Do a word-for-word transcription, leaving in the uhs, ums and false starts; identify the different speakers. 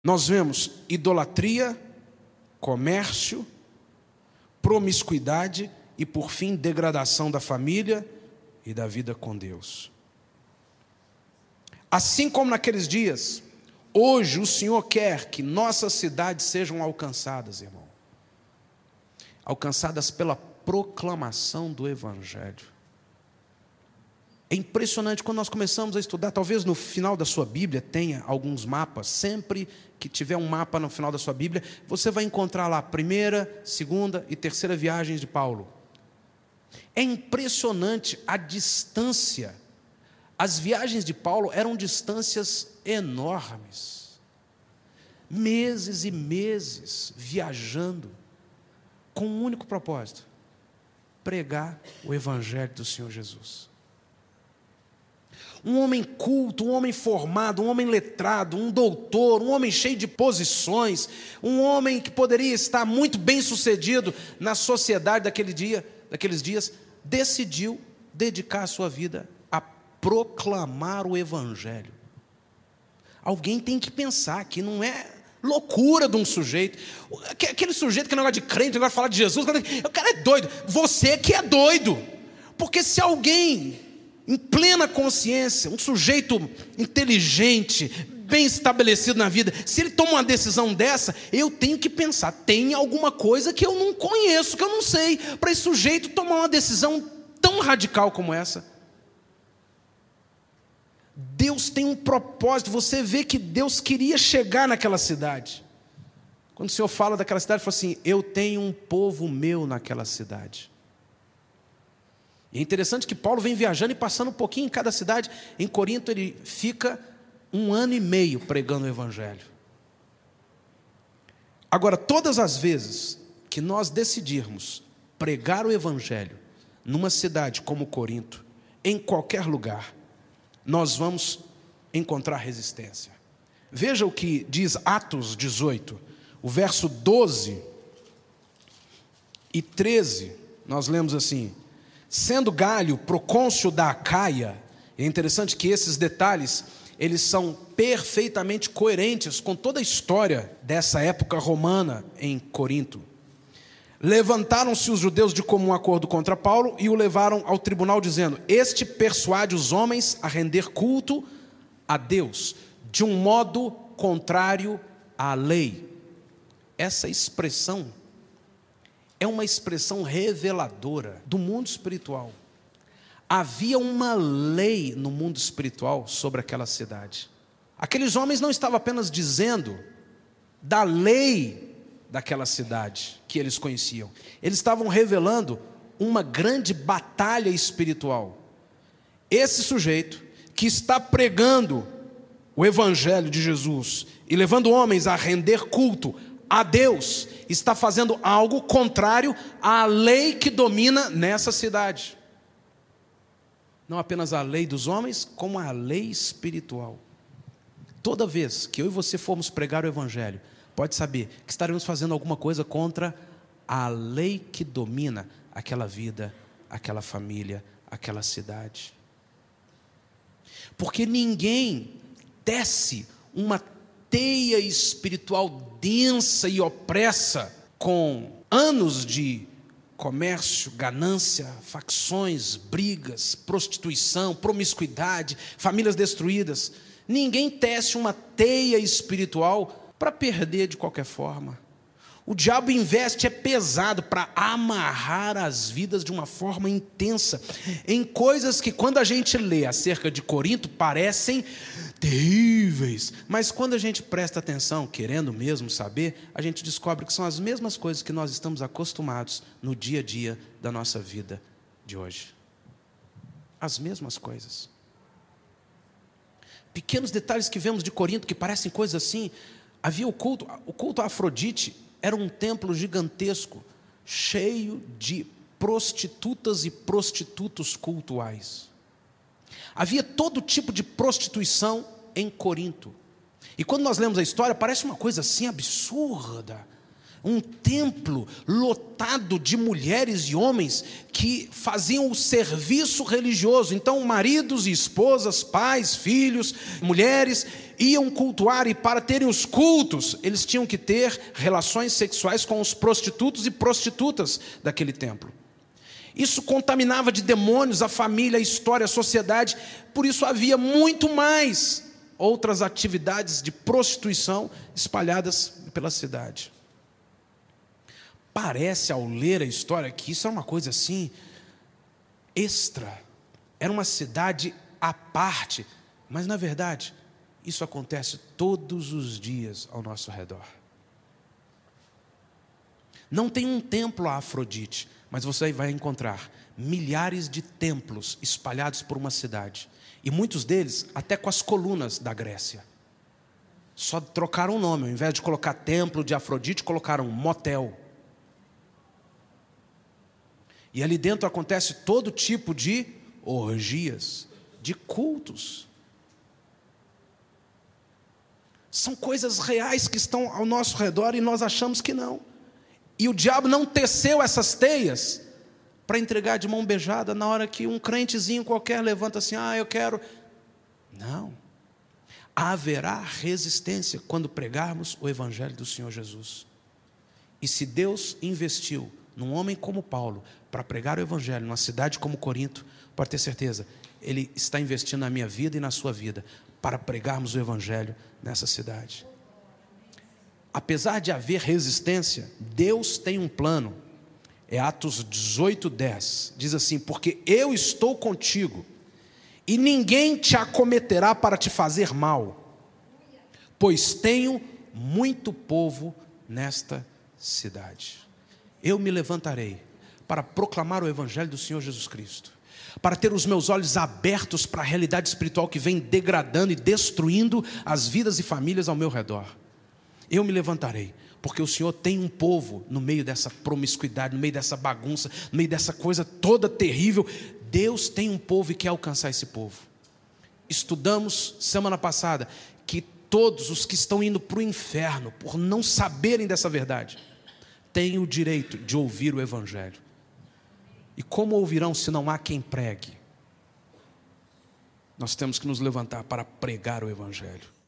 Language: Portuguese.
Speaker 1: nós vemos idolatria, comércio, promiscuidade e, por fim, degradação da família e da vida com Deus. Assim como naqueles dias, hoje o Senhor quer que nossas cidades sejam alcançadas, irmão. Alcançadas pela proclamação do Evangelho. É impressionante quando nós começamos a estudar, talvez no final da sua Bíblia tenha alguns mapas. Sempre que tiver um mapa no final da sua Bíblia, você vai encontrar lá a primeira, segunda e terceira viagens de Paulo. É impressionante a distância. As viagens de Paulo eram distâncias enormes. Meses e meses viajando com um único propósito: pregar o Evangelho do Senhor Jesus. Um homem culto, um homem formado, um homem letrado, um doutor, um homem cheio de posições, um homem que poderia estar muito bem sucedido na sociedade daquele dia, daqueles dias, decidiu dedicar a sua vida a proclamar o Evangelho. Alguém tem que pensar que não é loucura de um sujeito. Aquele sujeito que é negócio de crente, negócio de falar de Jesus, o cara é doido. Você que é doido. Porque se alguém em plena consciência, um sujeito inteligente, bem estabelecido na vida, se ele toma uma decisão dessa, eu tenho que pensar, tem alguma coisa que eu não conheço, que eu não sei, para esse sujeito tomar uma decisão tão radical como essa. Deus tem um propósito. Você vê que Deus queria chegar naquela cidade. Quando o Senhor fala daquela cidade, ele fala assim: eu tenho um povo meu naquela cidade. E é interessante que Paulo vem viajando e passando um pouquinho em cada cidade. Em Corinto ele fica um ano e meio pregando o Evangelho. Agora, todas as vezes que nós decidirmos pregar o Evangelho numa cidade como Corinto, em qualquer lugar, nós vamos encontrar resistência. Veja o que diz Atos dezoito, o verso doze e treze, nós lemos assim: sendo Galho procônsul da Acaia. É interessante que esses detalhes, eles são perfeitamente coerentes com toda a história dessa época romana em Corinto. Levantaram-se os judeus de comum acordo contra Paulo e o levaram ao tribunal, dizendo: este persuade os homens a render culto a Deus, de um modo contrário à lei. Essa expressão é uma expressão reveladora do mundo espiritual. Havia uma lei no mundo espiritual sobre aquela cidade. Aqueles homens não estavam apenas dizendo da lei daquela cidade que eles conheciam. Eles estavam revelando uma grande batalha espiritual. Esse sujeito que está pregando o Evangelho de Jesus e levando homens a render culto a Deus, está fazendo algo contrário à lei que domina nessa cidade. Não apenas a lei dos homens, como a lei espiritual. Toda vez que eu e você formos pregar o Evangelho, pode saber que estaremos fazendo alguma coisa contra a lei que domina aquela vida, aquela família, aquela cidade. Porque ninguém tece uma teia espiritual densa e opressa com anos de comércio, ganância, facções, brigas, prostituição, promiscuidade, famílias destruídas. Ninguém tece uma teia espiritual para perder de qualquer forma. O diabo investe é pesado para amarrar as vidas de uma forma intensa em coisas que, quando a gente lê acerca de Corinto, parecem terríveis, mas quando a gente presta atenção, querendo mesmo saber, a gente descobre que são as mesmas coisas que nós estamos acostumados no dia a dia da nossa vida de hoje. As mesmas coisas. Pequenos detalhes que vemos de Corinto que parecem coisas assim. Havia o culto, o culto a Afrodite era um templo gigantesco, cheio de prostitutas e prostitutos cultuais. Havia todo tipo de prostituição em Corinto. E quando nós lemos a história, parece uma coisa assim absurda. Um templo lotado de mulheres e homens que faziam o serviço religioso. Então, maridos e esposas, pais, filhos, mulheres, iam cultuar, e para terem os cultos, eles tinham que ter relações sexuais com os prostitutos e prostitutas daquele templo. Isso contaminava de demônios a família, a história, a sociedade. Por isso havia muito mais outras atividades de prostituição espalhadas pela cidade. Parece, ao ler a história, que isso é uma coisa assim, extra. Era uma cidade à parte. Mas, na verdade, isso acontece todos os dias ao nosso redor. Não tem um templo a Afrodite, mas você vai encontrar milhares de templos espalhados por uma cidade. E muitos deles até com as colunas da Grécia. Só trocaram o nome. Ao invés de colocar templo de Afrodite, colocaram motel. E ali dentro acontece todo tipo de orgias, de cultos. São coisas reais que estão ao nosso redor e nós achamos que não. E o diabo não teceu essas teias para entregar de mão beijada na hora que um crentezinho qualquer levanta assim, ah, eu quero. Não. Haverá resistência quando pregarmos o evangelho do Senhor Jesus. E se Deus investiu num homem como Paulo para pregar o evangelho numa cidade como Corinto, pode ter certeza, Ele está investindo na minha vida e na sua vida para pregarmos o evangelho nessa cidade. Apesar de haver resistência, Deus tem um plano. É Atos dezoito, dez. Diz assim, porque eu estou contigo, e ninguém te acometerá para te fazer mal, pois tenho muito povo nesta cidade. Eu me levantarei para proclamar o evangelho do Senhor Jesus Cristo, para ter os meus olhos abertos para a realidade espiritual que vem degradando e destruindo as vidas e famílias ao meu redor. Eu me levantarei, porque o Senhor tem um povo no meio dessa promiscuidade, no meio dessa bagunça, no meio dessa coisa toda terrível. Deus tem um povo e quer alcançar esse povo. Estudamos semana passada que todos os que estão indo para o inferno por não saberem dessa verdade têm o direito de ouvir o evangelho. E como ouvirão se não há quem pregue? Nós temos que nos levantar para pregar o evangelho.